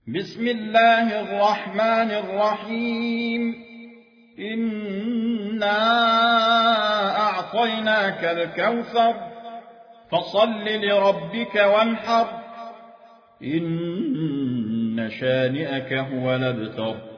بسم الله الرحمن الرحيم إنا أعطيناك الكوثر فصل لربك وانحر إن شانئك هو الأبتر.